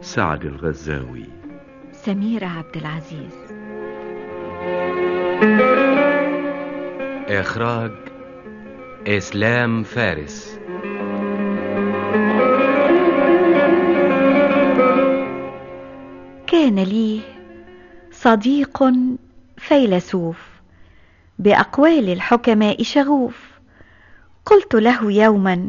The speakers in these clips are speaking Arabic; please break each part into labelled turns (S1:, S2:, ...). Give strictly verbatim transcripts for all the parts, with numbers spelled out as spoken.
S1: سعد الغزاوي.
S2: سميرة عبد العزيز.
S3: إخراج إسلام فارس.
S2: كان لي صديق فيلسوف بأقوال الحكماء شغوف. قلت له يوما: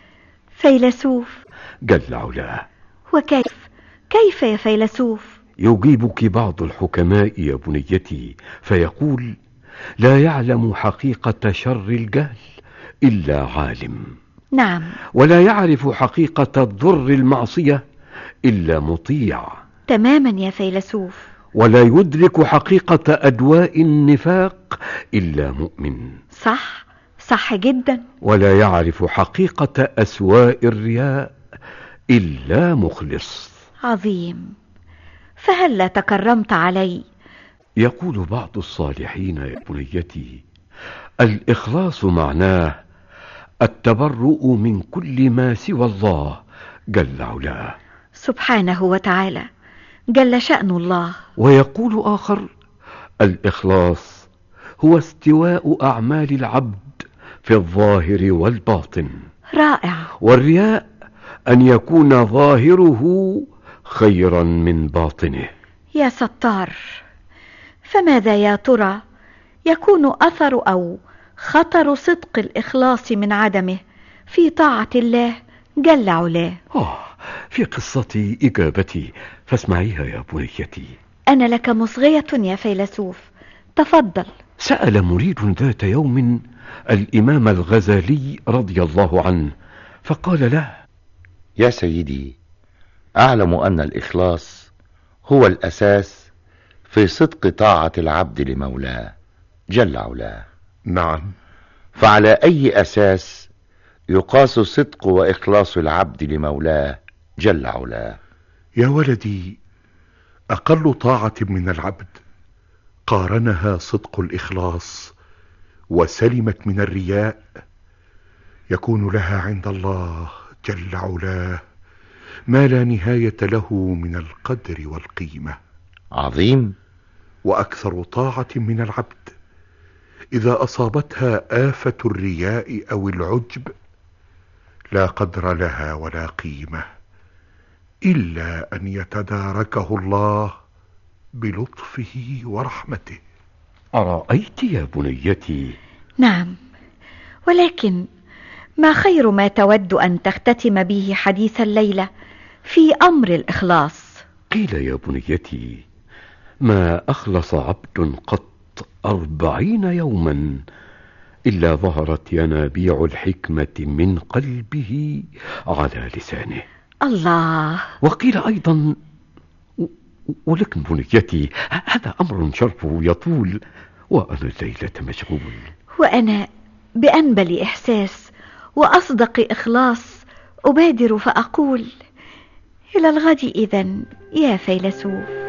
S2: فيلسوف.
S1: جل علاه.
S2: وكيف كيف يا فيلسوف؟
S1: يجيبك بعض الحكماء يا بنيتي فيقول: لا يعلم حقيقة شر الجهل إلا عالم.
S2: نعم.
S1: ولا يعرف حقيقة ضر المعصية إلا مطيع.
S2: تماما يا فيلسوف.
S1: ولا يدرك حقيقة أدواء النفاق إلا مؤمن.
S2: صح صح جدا.
S1: ولا يعرف حقيقة أسواء الرياء إلا مخلص.
S2: عظيم. فهلا تكرمت علي.
S1: يقول بعض الصالحين يا بنيتي: الإخلاص معناه التبرؤ من كل ما سوى الله جل علاه.
S2: سبحانه وتعالى، جل شأن الله.
S1: ويقول آخر: الإخلاص هو استواء أعمال العبد في الظاهر والباطن.
S2: رائع.
S1: والرياء أن يكون ظاهره خيرا من باطنه.
S2: يا ستار، فماذا يا ترى يكون أثر أو خطر صدق الإخلاص من عدمه في طاعة الله جل علاه؟
S1: آه في قصتي إجابتي فاسمعيها يا بنيتي.
S2: أنا لك مصغية يا فيلسوف، تفضل.
S1: سأل مريد ذات يوم الإمام الغزالي رضي الله عنه فقال له:
S4: يا سيدي، أعلم أن الإخلاص هو الأساس في صدق طاعة العبد لمولاه جل علاه.
S5: نعم.
S4: فعلى أي أساس يقاس صدق وإخلاص العبد لمولاه جل علاه؟
S5: يا ولدي، أقل طاعة من العبد قارنها صدق الإخلاص وسلمت من الرياء يكون لها عند الله جل علاه ما لا نهاية له من القدر والقيمة.
S4: عظيم.
S5: وأكثر طاعة من العبد إذا أصابتها آفة الرياء أو العجب لا قدر لها ولا قيمة إلا أن يتداركه الله بلطفه ورحمته.
S1: أرأيت يا بنيتي؟
S2: نعم، ولكن ما خير ما تود أن تختتم به حديث الليلة في أمر الإخلاص؟
S1: قيل يا بنيتي: ما أخلص عبد قط أربعين يوما إلا ظهرت ينابيع الحكمة من قلبه على لسانه.
S2: الله.
S1: وقيل أيضا، ولكن بنيتي هذا أمر شرحه يطول وأنا الليلة مشغول.
S2: وأنا بأنبل إحساس وأصدق إخلاص أبادر فأقول: إلى الغد إذن يا فيلسوف.